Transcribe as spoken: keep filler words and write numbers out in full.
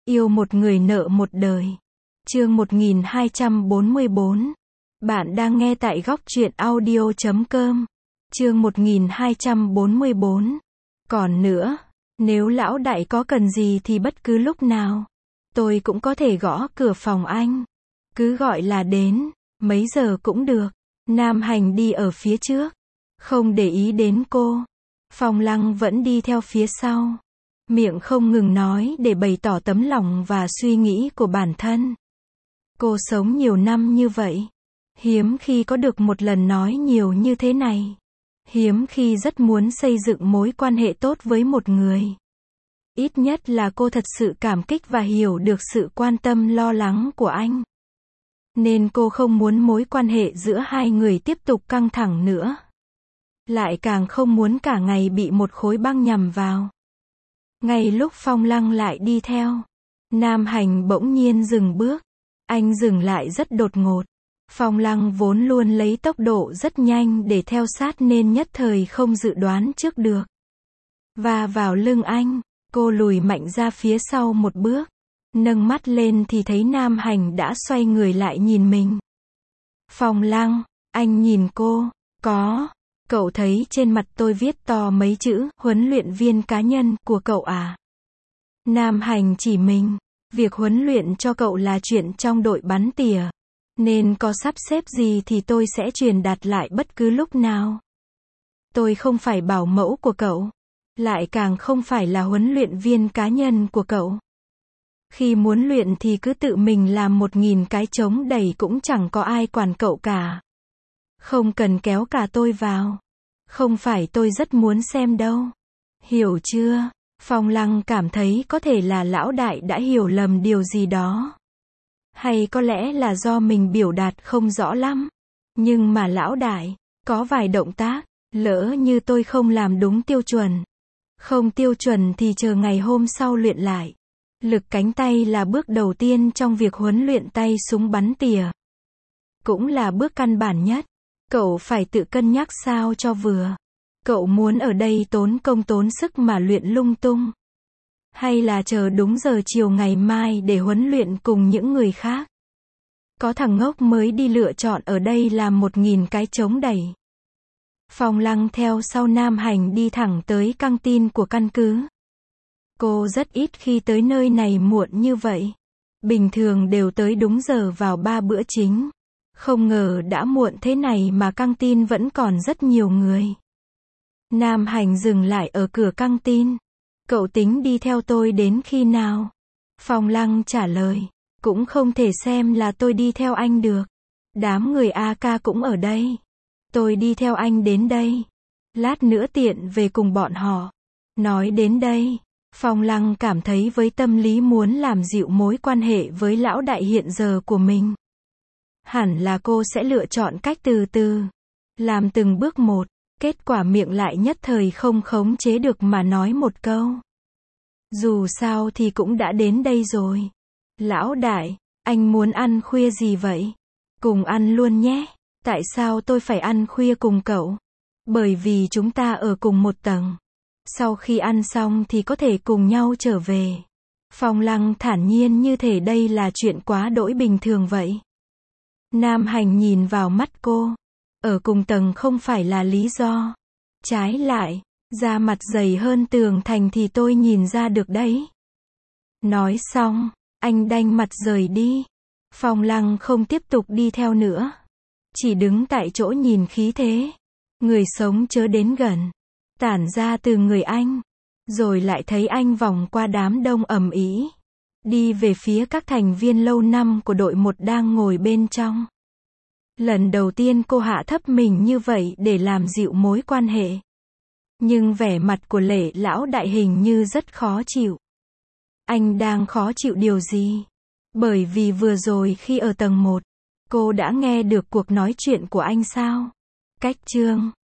Yêu một người nợ một đời. Chương một nghìn hai trăm bốn mươi bốn. Bạn đang nghe tại góc truyện audio chấm com. Chương một nghìn hai trăm bốn mươi bốn. Còn nữa, nếu lão đại có cần gì thì bất cứ lúc nào, tôi cũng có thể gõ cửa phòng anh. Cứ gọi là đến, mấy giờ cũng được. Nam Hành đi ở phía trước, không để ý đến cô. Phong Lăng vẫn đi theo phía sau, miệng không ngừng nói để bày tỏ tấm lòng và suy nghĩ của bản thân. Cô sống nhiều năm như vậy, hiếm khi có được một lần nói nhiều như thế này. Hiếm khi rất muốn xây dựng mối quan hệ tốt với một người. Ít nhất là cô thật sự cảm kích và hiểu được sự quan tâm lo lắng của anh. Nên cô không muốn mối quan hệ giữa hai người tiếp tục căng thẳng nữa. Lại càng không muốn cả ngày bị một khối băng nhằm vào. Ngay lúc Phong Lăng lại đi theo, Nam Hành bỗng nhiên dừng bước. Anh dừng lại rất đột ngột. Phong Lăng vốn luôn lấy tốc độ rất nhanh để theo sát nên nhất thời không dự đoán trước được. Và vào lưng anh, cô lùi mạnh ra phía sau một bước. Nâng mắt lên thì thấy Nam Hành đã xoay người lại nhìn mình. Phong Lăng, anh nhìn cô, có, cậu thấy trên mặt tôi viết to mấy chữ, huấn luyện viên cá nhân của cậu à? Nam Hành chỉ mình, việc huấn luyện cho cậu là chuyện trong đội bắn tỉa. Nên có sắp xếp gì thì tôi sẽ truyền đạt lại bất cứ lúc nào. Tôi không phải bảo mẫu của cậu, lại càng không phải là huấn luyện viên cá nhân của cậu. Khi muốn luyện thì cứ tự mình làm một nghìn cái chống đẩy cũng chẳng có ai quản cậu cả. Không cần kéo cả tôi vào. Không phải tôi rất muốn xem đâu. Hiểu chưa? Phong Lăng cảm thấy có thể là lão đại đã hiểu lầm điều gì đó. Hay có lẽ là do mình biểu đạt không rõ lắm. Nhưng mà lão đại, có vài động tác, lỡ như tôi không làm đúng tiêu chuẩn. Không tiêu chuẩn thì chờ ngày hôm sau luyện lại. Lực cánh tay là bước đầu tiên trong việc huấn luyện tay súng bắn tỉa. Cũng là bước căn bản nhất. Cậu phải tự cân nhắc sao cho vừa. Cậu muốn ở đây tốn công tốn sức mà luyện lung tung? Hay là chờ đúng giờ chiều ngày mai để huấn luyện cùng những người khác? Có thằng ngốc mới đi lựa chọn ở đây làm một nghìn cái chống đẩy. Phong Lăng theo sau Nam Hành đi thẳng tới căng tin của căn cứ. Cô rất ít khi tới nơi này muộn như vậy. Bình thường đều tới đúng giờ vào ba bữa chính. Không ngờ đã muộn thế này mà căng tin vẫn còn rất nhiều người. Nam Hành dừng lại ở cửa căng tin. Cậu tính đi theo tôi đến khi nào? Phong Lăng trả lời. Cũng không thể xem là tôi đi theo anh được. Đám người a ca cũng ở đây. Tôi đi theo anh đến đây. Lát nữa tiện về cùng bọn họ. Nói đến đây, Phong Lăng cảm thấy với tâm lý muốn làm dịu mối quan hệ với lão đại hiện giờ của mình. Hẳn là cô sẽ lựa chọn cách từ từ. Làm từng bước một. Kết quả miệng lại nhất thời không khống chế được mà nói một câu. Dù sao thì cũng đã đến đây rồi. Lão đại, anh muốn ăn khuya gì vậy? Cùng ăn luôn nhé. Tại sao tôi phải ăn khuya cùng cậu? Bởi vì chúng ta ở cùng một tầng. Sau khi ăn xong thì có thể cùng nhau trở về. Phong Lăng thản nhiên như thể đây là chuyện quá đỗi bình thường vậy. Nam Hành nhìn vào mắt cô. Ở cùng tầng không phải là lý do. Trái lại, da mặt dày hơn tường thành thì tôi nhìn ra được đấy. Nói xong, anh đanh mặt rời đi. Phong Lăng không tiếp tục đi theo nữa. Chỉ đứng tại chỗ nhìn khí thế. Người sống chớ đến gần. Tản ra từ người anh. Rồi lại thấy anh vòng qua đám đông ầm ĩ. Đi về phía các thành viên lâu năm của đội một đang ngồi bên trong. Lần đầu tiên cô hạ thấp mình như vậy để làm dịu mối quan hệ. Nhưng vẻ mặt của Lệ lão đại hình như rất khó chịu. Anh đang khó chịu điều gì? Bởi vì vừa rồi khi ở tầng một, cô đã nghe được cuộc nói chuyện của anh sao? Cách chương